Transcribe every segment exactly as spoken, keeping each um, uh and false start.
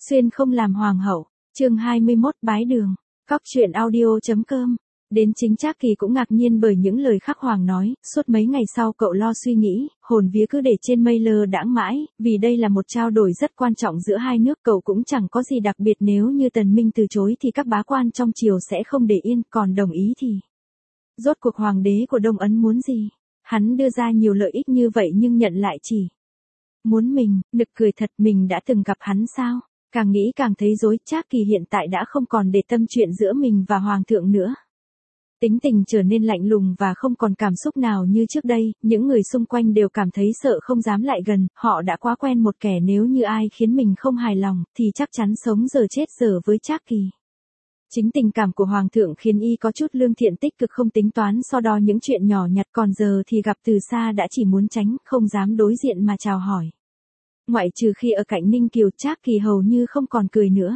Xuyên không làm hoàng hậu, chương hai mươi mốt bái đường, cóc truyện audio.com. Đến chính Trác Kỳ cũng ngạc nhiên bởi những lời khắc hoàng nói, suốt mấy ngày sau cậu lo suy nghĩ, hồn vía cứ để trên mây lơ đãng mãi, vì đây là một trao đổi rất quan trọng giữa hai nước, cậu cũng chẳng có gì đặc biệt, nếu như Tần Minh từ chối thì các bá quan trong triều sẽ không để yên, còn đồng ý thì rốt cuộc hoàng đế của Đông Ấn muốn gì? Hắn đưa ra nhiều lợi ích như vậy nhưng nhận lại chỉ muốn mình, nực cười thật, mình đã từng gặp hắn sao? Càng nghĩ càng thấy rối, Trác Kỳ hiện tại đã không còn để tâm chuyện giữa mình và hoàng thượng nữa. Tính tình trở nên lạnh lùng và không còn cảm xúc nào như trước đây, những người xung quanh đều cảm thấy sợ không dám lại gần, họ đã quá quen một kẻ nếu như ai khiến mình không hài lòng, thì chắc chắn sống giờ chết giờ với Trác Kỳ. Chính tình cảm của hoàng thượng khiến y có chút lương thiện tích cực, không tính toán so đo những chuyện nhỏ nhặt, còn giờ thì gặp từ xa đã chỉ muốn tránh, không dám đối diện mà chào hỏi. Ngoại trừ khi ở cạnh Ninh Kiều, Trác Kỳ hầu như không còn cười nữa.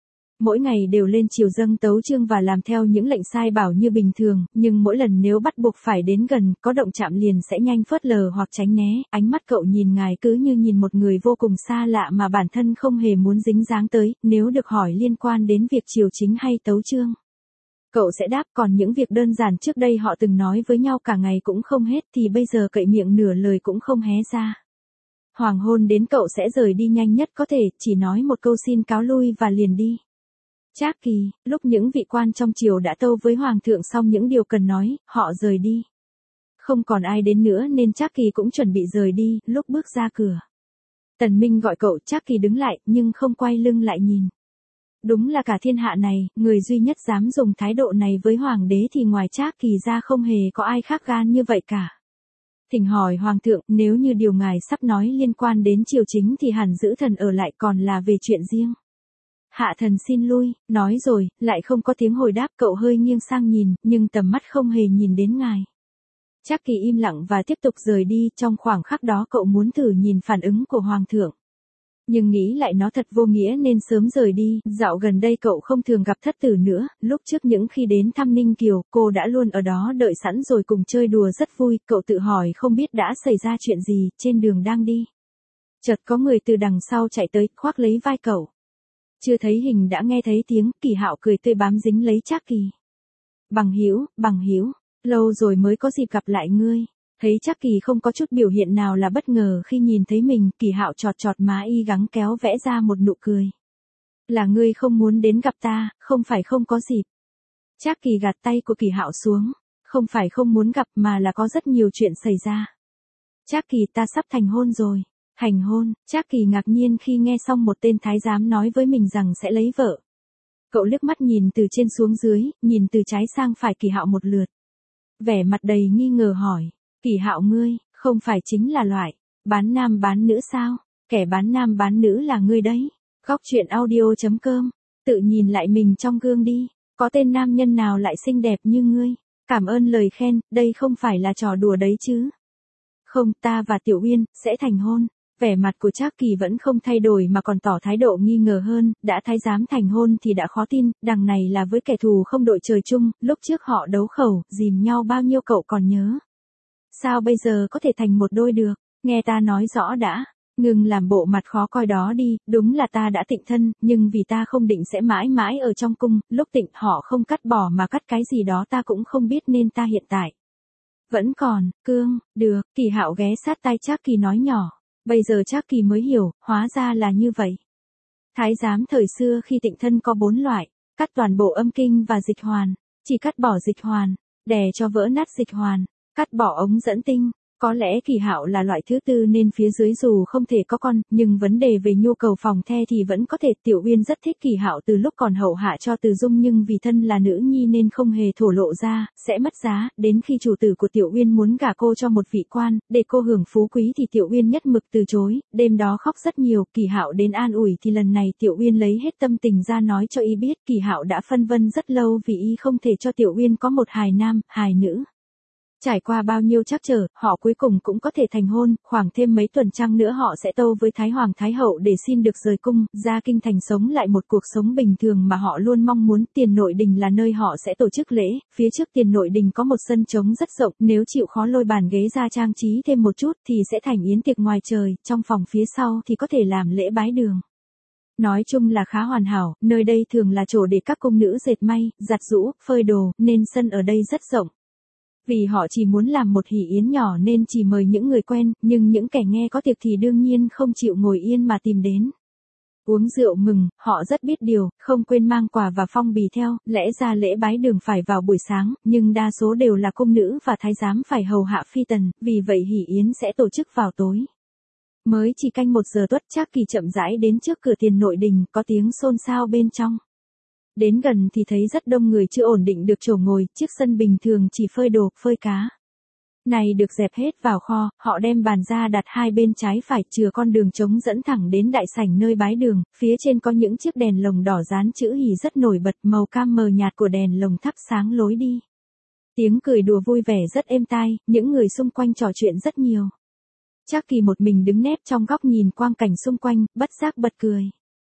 Mỗi ngày đều lên triều dâng tấu chương và làm theo những lệnh sai bảo như bình thường, nhưng mỗi lần nếu bắt buộc phải đến gần, có động chạm liền sẽ nhanh phớt lờ hoặc tránh né, ánh mắt cậu nhìn ngài cứ như nhìn một người vô cùng xa lạ mà bản thân không hề muốn dính dáng tới, nếu được hỏi liên quan đến việc triều chính hay tấu chương. Cậu sẽ đáp, còn những việc đơn giản trước đây họ từng nói với nhau cả ngày cũng không hết thì bây giờ cậy miệng nửa lời cũng không hé ra. Hoàng hôn đến cậu sẽ rời đi nhanh nhất có thể, chỉ nói một câu xin cáo lui và liền đi. Trác Kỳ, lúc những vị quan trong triều đã tâu với hoàng thượng xong những điều cần nói, họ rời đi. Không còn ai đến nữa nên Trác Kỳ cũng chuẩn bị rời đi, lúc bước ra cửa. Tần Minh gọi cậu, Trác Kỳ đứng lại, nhưng không quay lưng lại nhìn. Đúng là cả thiên hạ này, người duy nhất dám dùng thái độ này với hoàng đế thì ngoài Trác Kỳ ra không hề có ai khác gan như vậy cả. Thỉnh hỏi hoàng thượng, nếu như điều ngài sắp nói liên quan đến triều chính thì hẳn giữ thần ở lại, còn là về chuyện riêng. Hạ thần xin lui, nói rồi, lại không có tiếng hồi đáp, cậu hơi nghiêng sang nhìn, nhưng tầm mắt không hề nhìn đến ngài. Trác Kỳ im lặng và tiếp tục rời đi, trong khoảng khắc đó cậu muốn thử nhìn phản ứng của hoàng thượng. Nhưng nghĩ lại nó thật vô nghĩa nên sớm rời đi, dạo gần đây cậu không thường gặp thất tử nữa, lúc trước những khi đến thăm Ninh Kiều, cô đã luôn ở đó đợi sẵn rồi cùng chơi đùa rất vui, cậu tự hỏi không biết đã xảy ra chuyện gì, trên đường đang đi. Chợt có người từ đằng sau chạy tới, khoác lấy vai cậu. Chưa thấy hình đã nghe thấy tiếng, Kỳ Hạo cười tươi bám dính lấy Trác Kỳ. Bằng hữu, bằng hữu, lâu rồi mới có dịp gặp lại ngươi. Thấy Trác Kỳ không có chút biểu hiện nào là bất ngờ khi nhìn thấy mình, Kỳ Hạo chọt chọt má y gắng kéo vẽ ra một nụ cười. Là ngươi không muốn đến gặp ta, không phải không có dịp. Trác Kỳ gạt tay của Kỳ Hạo xuống, không phải không muốn gặp mà là có rất nhiều chuyện xảy ra. Trác Kỳ, ta sắp thành hôn rồi. Hành hôn, Trác Kỳ ngạc nhiên khi nghe xong một tên thái giám nói với mình rằng sẽ lấy vợ. Cậu liếc mắt nhìn từ trên xuống dưới, nhìn từ trái sang phải Kỳ Hạo một lượt. Vẻ mặt đầy nghi ngờ hỏi, Kỳ Hạo ngươi, không phải chính là loại bán nam bán nữ sao? Kẻ bán nam bán nữ là ngươi đấy. Góc truyện audio.com, tự nhìn lại mình trong gương đi, có tên nam nhân nào lại xinh đẹp như ngươi? Cảm ơn lời khen, đây không phải là trò đùa đấy chứ? Không, ta và Tiểu Uyên sẽ thành hôn. Vẻ mặt của Trác Kỳ vẫn không thay đổi mà còn tỏ thái độ nghi ngờ hơn, đã thái giám thành hôn thì đã khó tin, đằng này là với kẻ thù không đội trời chung, lúc trước họ đấu khẩu, dìm nhau bao nhiêu cậu còn nhớ. Sao bây giờ có thể thành một đôi được, nghe ta nói rõ đã, ngừng làm bộ mặt khó coi đó đi, đúng là ta đã tịnh thân, nhưng vì ta không định sẽ mãi mãi ở trong cung, lúc tịnh họ không cắt bỏ mà cắt cái gì đó ta cũng không biết nên ta hiện tại vẫn còn, cương, được, Kỳ Hạo ghé sát tai Trác Kỳ nói nhỏ. Bây giờ Trác Kỳ mới hiểu, hóa ra là như vậy. Thái giám thời xưa khi tịnh thân có bốn loại, cắt toàn bộ âm kinh và dịch hoàn, chỉ cắt bỏ dịch hoàn, đè cho vỡ nát dịch hoàn, cắt bỏ ống dẫn tinh. Có lẽ Kỳ Hạo là loại thứ tư nên phía dưới dù không thể có con, nhưng vấn đề về nhu cầu phòng the thì vẫn có thể. Tiểu Uyên rất thích Kỳ Hạo từ lúc còn hậu hạ cho Từ Dung, nhưng vì thân là nữ nhi nên không hề thổ lộ ra, sẽ mất giá. Đến khi chủ tử của Tiểu Uyên muốn gả cô cho một vị quan, để cô hưởng phú quý thì Tiểu Uyên nhất mực từ chối, đêm đó khóc rất nhiều. Kỳ Hạo đến an ủi thì lần này Tiểu Uyên lấy hết tâm tình ra nói cho y biết Kỳ Hạo đã phân vân rất lâu vì y không thể cho Tiểu Uyên có một hài nam, hài nữ. Trải qua bao nhiêu trắc trở, họ cuối cùng cũng có thể thành hôn, khoảng thêm mấy tuần trăng nữa họ sẽ tâu với Thái Hoàng Thái Hậu để xin được rời cung, ra kinh thành sống lại một cuộc sống bình thường mà họ luôn mong muốn. Tiền Nội Đình là nơi họ sẽ tổ chức lễ, phía trước Tiền Nội Đình có một sân trống rất rộng, nếu chịu khó lôi bàn ghế ra trang trí thêm một chút thì sẽ thành yến tiệc ngoài trời, trong phòng phía sau thì có thể làm lễ bái đường. Nói chung là khá hoàn hảo, nơi đây thường là chỗ để các cung nữ dệt may, giặt giũ, phơi đồ, nên sân ở đây rất rộng. Vì họ chỉ muốn làm một hỷ yến nhỏ nên chỉ mời những người quen, nhưng những kẻ nghe có tiệc thì đương nhiên không chịu ngồi yên mà tìm đến. Uống rượu mừng, họ rất biết điều, không quên mang quà và phong bì theo, lẽ ra lễ bái đường phải vào buổi sáng, nhưng đa số đều là cung nữ và thái giám phải hầu hạ phi tần, vì vậy hỷ yến sẽ tổ chức vào tối. Mới chỉ canh một giờ tuất, Trác Kỳ chậm rãi đến trước cửa tiền nội đình, có tiếng xôn xao bên trong. Đến gần thì thấy rất đông người chưa ổn định được chỗ ngồi, chiếc sân bình thường chỉ phơi đồ, phơi cá. Này được dẹp hết vào kho, họ đem bàn ra đặt hai bên trái phải, chừa con đường trống dẫn thẳng đến đại sảnh nơi bái đường, phía trên có những chiếc đèn lồng đỏ dán chữ hỷ rất nổi bật, màu cam mờ nhạt của đèn lồng thắp sáng lối đi. Tiếng cười đùa vui vẻ rất êm tai, những người xung quanh trò chuyện rất nhiều. Trác Kỳ một mình đứng nép trong góc nhìn quang cảnh xung quanh, bất giác bật cười.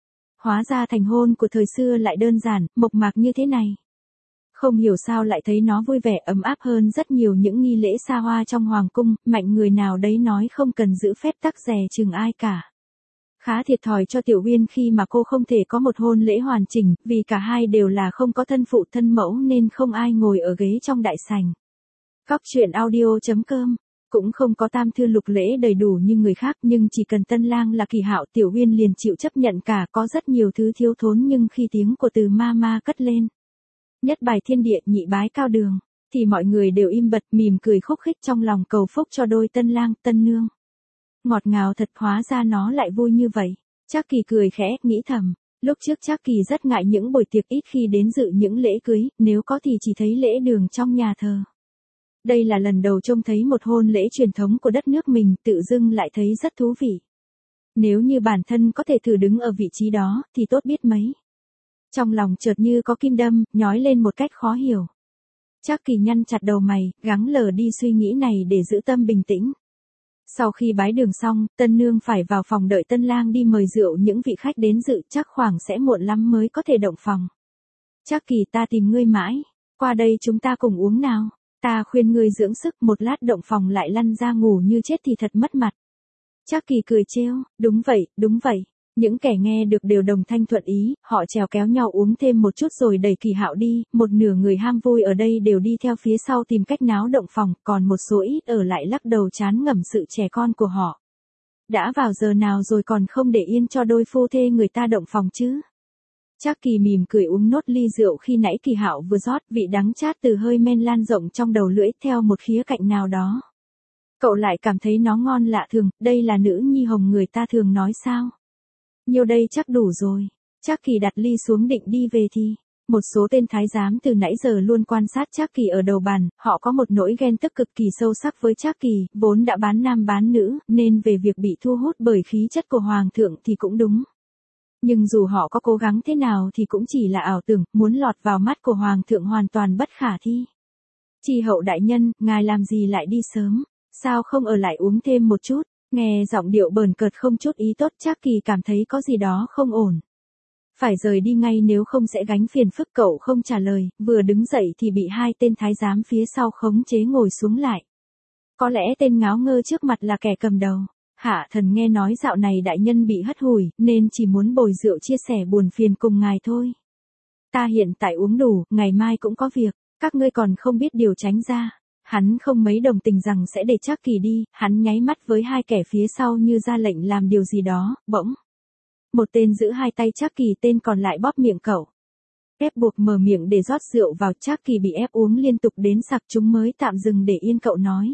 Hóa ra thành hôn của thời xưa lại đơn giản, mộc mạc như thế này. Không hiểu sao lại thấy nó vui vẻ ấm áp hơn rất nhiều những nghi lễ xa hoa trong hoàng cung, mạnh người nào đấy nói không cần giữ phép tắc dè chừng ai cả. Khá thiệt thòi cho Tiểu Uyên khi mà cô không thể có một hôn lễ hoàn chỉnh, vì cả hai đều là không có thân phụ thân mẫu nên không ai ngồi ở ghế trong đại sảnh. Góc truyện audio chấm com cũng không có tam thư lục lễ đầy đủ như người khác, nhưng chỉ cần tân lang là Kỳ Hạo, Tiểu Uyên liền chịu chấp nhận cả, có rất nhiều thứ thiếu thốn nhưng khi tiếng của Từ ma ma cất lên. Nhất bài thiên địa, nhị bái cao đường, thì mọi người đều im bặt, mỉm cười khúc khích trong lòng cầu phúc cho đôi tân lang, tân nương. Ngọt ngào thật, hóa ra nó lại vui như vậy. Trác Kỳ cười khẽ, nghĩ thầm, lúc trước Trác Kỳ rất ngại những buổi tiệc, ít khi đến dự những lễ cưới, nếu có thì chỉ thấy lễ đường trong nhà thờ. Đây là lần đầu trông thấy một hôn lễ truyền thống của đất nước mình, tự dưng lại thấy rất thú vị. Nếu như bản thân có thể thử đứng ở vị trí đó, thì tốt biết mấy. Trong lòng chợt như có kim đâm, nhói lên một cách khó hiểu. Trác Kỳ nhăn chặt đầu mày, gắng lờ đi suy nghĩ này để giữ tâm bình tĩnh. Sau khi bái đường xong, tân nương phải vào phòng đợi tân lang đi mời rượu những vị khách đến dự, chắc khoảng sẽ muộn lắm mới có thể động phòng. Trác Kỳ, ta tìm ngươi mãi, qua đây chúng ta cùng uống nào. Ta khuyên ngươi dưỡng sức, một lát động phòng lại lăn ra ngủ như chết thì thật mất mặt. Trác Kỳ cười trêu, đúng vậy, đúng vậy. Những kẻ nghe được đều đồng thanh thuận ý, họ trèo kéo nhau uống thêm một chút rồi đẩy Kỳ Hạo đi, một nửa người ham vui ở đây đều đi theo phía sau tìm cách náo động phòng, còn một số ít ở lại lắc đầu chán ngẩm sự trẻ con của họ. Đã vào giờ nào rồi còn không để yên cho đôi phu thê người ta động phòng chứ? Trác Kỳ mỉm cười uống nốt ly rượu khi nãy Kỳ Hạo vừa rót, vị đắng chát từ hơi men lan rộng trong đầu lưỡi theo một khía cạnh nào đó. Cậu lại cảm thấy nó ngon lạ thường, đây là nữ nhi hồng người ta thường nói sao? Nhiêu đây chắc đủ rồi. Trác Kỳ đặt ly xuống định đi về thì, một số tên thái giám từ nãy giờ luôn quan sát Trác Kỳ ở đầu bàn, họ có một nỗi ghen tức cực kỳ sâu sắc với Trác Kỳ, vốn đã bán nam bán nữ, nên về việc bị thu hút bởi khí chất của hoàng thượng thì cũng đúng. Nhưng dù họ có cố gắng thế nào thì cũng chỉ là ảo tưởng, muốn lọt vào mắt của hoàng thượng hoàn toàn bất khả thi. Tri hậu đại nhân, ngài làm gì lại đi sớm? Sao không ở lại uống thêm một chút? Nghe giọng điệu bờn cợt không chút ý tốt, Trác Kỳ cảm thấy có gì đó không ổn. Phải rời đi ngay nếu không sẽ gánh phiền phức. Cậu không trả lời, vừa đứng dậy thì bị hai tên thái giám phía sau khống chế ngồi xuống lại. Có lẽ tên ngáo ngơ trước mặt là kẻ cầm đầu. Hạ thần nghe nói dạo này đại nhân bị hất hủi, nên chỉ muốn bồi rượu chia sẻ buồn phiền cùng ngài thôi. Ta hiện tại uống đủ, ngày mai cũng có việc, các ngươi còn không biết điều tránh ra. Hắn không mấy đồng tình rằng sẽ để Trác Kỳ đi, hắn nháy mắt với hai kẻ phía sau như ra lệnh làm điều gì đó, bỗng. Một tên giữ hai tay Trác Kỳ, tên còn lại bóp miệng cậu. Ép buộc mở miệng để rót rượu vào, Trác Kỳ bị ép uống liên tục đến sặc, chúng mới tạm dừng để yên cậu nói.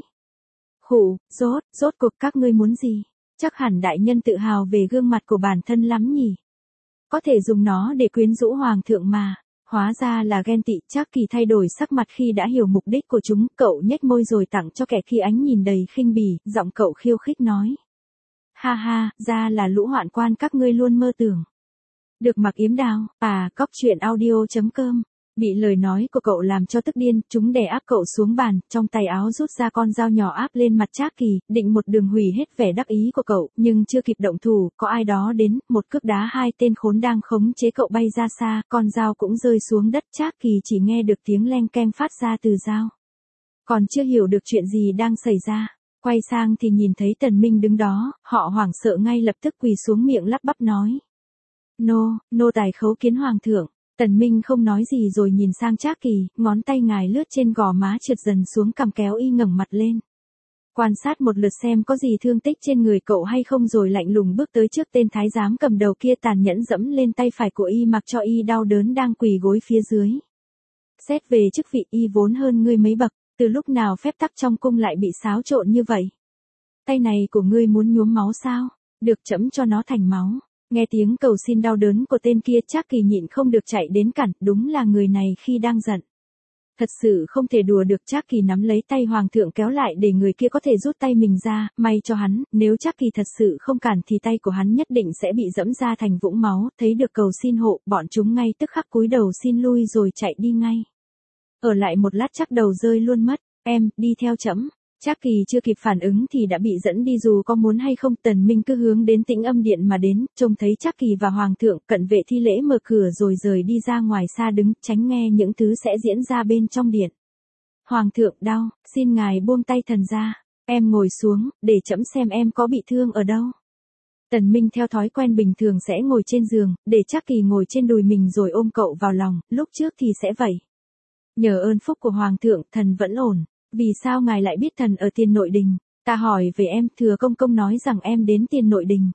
Khụ, rốt, rốt cuộc các ngươi muốn gì? Chắc hẳn đại nhân tự hào về gương mặt của bản thân lắm nhỉ? Có thể dùng nó để quyến rũ hoàng thượng mà. Hóa ra là ghen tị. Trác Kỳ thay đổi sắc mặt khi đã hiểu mục đích của chúng, cậu nhếch môi rồi tặng cho kẻ khi ánh nhìn đầy khinh bỉ, giọng cậu khiêu khích nói. Ha ha, ra là lũ hoạn quan các ngươi luôn mơ tưởng. Được mặc yếm đào, à, góc truyện audio chấm com. Bị lời nói của cậu làm cho tức điên, chúng đè áp cậu xuống bàn, trong tay áo rút ra con dao nhỏ áp lên mặt Trác Kỳ, định một đường hủy hết vẻ đắc ý của cậu, nhưng chưa kịp động thủ, có ai đó đến, một cước đá hai tên khốn đang khống chế cậu bay ra xa, con dao cũng rơi xuống đất. Trác Kỳ chỉ nghe được tiếng leng keng phát ra từ dao. Còn chưa hiểu được chuyện gì đang xảy ra, quay sang thì nhìn thấy Tần Minh đứng đó, họ hoảng sợ ngay lập tức quỳ xuống miệng lắp bắp nói. Nô, nô tài khấu kiến hoàng thượng. Tần Minh không nói gì rồi nhìn sang Trác Kỳ, ngón tay ngài lướt trên gò má trượt dần xuống cằm kéo y ngẩng mặt lên. Quan sát một lượt xem có gì thương tích trên người cậu hay không rồi lạnh lùng bước tới trước tên thái giám cầm đầu kia tàn nhẫn dẫm lên tay phải của y mặc cho y đau đớn đang quỳ gối phía dưới. Xét về chức vị y vốn hơn ngươi mấy bậc, từ lúc nào phép tắc trong cung lại bị xáo trộn như vậy? Tay này của ngươi muốn nhuốm máu sao? Được trẫm cho nó thành máu. Nghe tiếng cầu xin đau đớn của tên kia Trác Kỳ nhịn không được chạy đến cản, đúng là người này khi đang giận. Thật sự không thể đùa được. Trác Kỳ nắm lấy tay hoàng thượng kéo lại để người kia có thể rút tay mình ra, may cho hắn, nếu Trác Kỳ thật sự không cản thì tay của hắn nhất định sẽ bị dẫm ra thành vũng máu, thấy được cầu xin hộ, bọn chúng ngay tức khắc cúi đầu xin lui rồi chạy đi ngay. Ở lại một lát chắc đầu rơi luôn mất, em, đi theo trẫm. Trác Kỳ chưa kịp phản ứng thì đã bị dẫn đi dù có muốn hay không. Tần Minh cứ hướng đến Tĩnh Âm Điện mà đến, trông thấy Trác Kỳ và Hoàng thượng, cận vệ thi lễ mở cửa rồi rời đi ra ngoài xa đứng, tránh nghe những thứ sẽ diễn ra bên trong điện. Hoàng thượng đau, xin ngài buông tay thần ra, em ngồi xuống, để trẫm xem em có bị thương ở đâu. Tần Minh theo thói quen bình thường sẽ ngồi trên giường, để Trác Kỳ ngồi trên đùi mình rồi ôm cậu vào lòng, lúc trước thì sẽ vậy. Nhờ ơn phúc của Hoàng thượng, thần vẫn ổn. Vì sao ngài lại biết thần ở Tiền Nội Đình? Ta hỏi về em, thừa công công nói rằng em đến Tiền Nội Đình.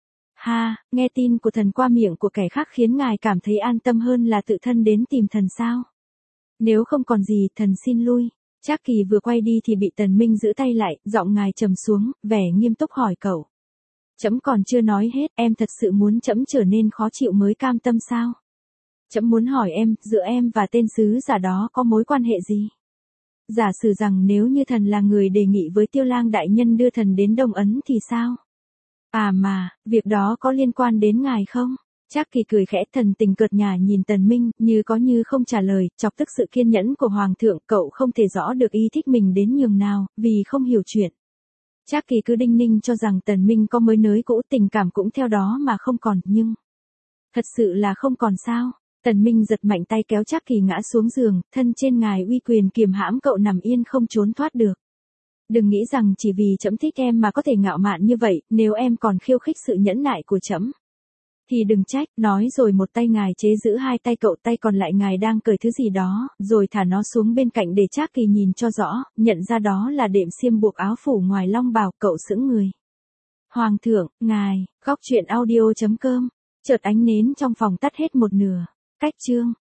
Ha, nghe tin của thần qua miệng của kẻ khác khiến ngài cảm thấy an tâm hơn là tự thân đến tìm thần sao? Nếu không còn gì, thần xin lui. Trác Kỳ vừa quay đi thì bị Tần Minh giữ tay lại, giọng ngài trầm xuống, vẻ nghiêm túc hỏi cậu. Trẫm còn chưa nói hết, em thật sự muốn trẫm trở nên khó chịu mới cam tâm sao? Trẫm muốn hỏi em, giữa em và tên sứ giả đó có mối quan hệ gì? Giả sử rằng nếu như thần là người đề nghị với Tiêu Lang đại nhân đưa thần đến Đông Ấn thì sao? À mà, việc đó có liên quan đến ngài không? Trác Kỳ cười khẽ, thần tình cợt nhả nhìn Tần Minh, như có như không trả lời, chọc tức sự kiên nhẫn của Hoàng thượng, cậu không thể rõ được ý thích mình đến nhường nào, vì không hiểu chuyện. Trác Kỳ cứ đinh ninh cho rằng Tần Minh có mới nới cũ, tình cảm cũng theo đó mà không còn, nhưng... Thật sự là không còn sao? Tần Minh giật mạnh tay kéo Trác Kỳ ngã xuống giường, thân trên ngài uy quyền kiềm hãm cậu nằm yên không trốn thoát được. Đừng nghĩ rằng chỉ vì trẫm thích em mà có thể ngạo mạn như vậy, nếu em còn khiêu khích sự nhẫn nại của trẫm thì đừng trách. Nói rồi một tay ngài chế giữ hai tay cậu, tay còn lại ngài đang cởi thứ gì đó, rồi thả nó xuống bên cạnh để Trác Kỳ nhìn cho rõ, nhận ra đó là đệm xiêm buộc áo phủ ngoài long bào, cậu sững người. Hoàng thượng, ngài, góc truyện audio chấm com. Chợt ánh nến trong phòng tắt hết một nửa. Cách chương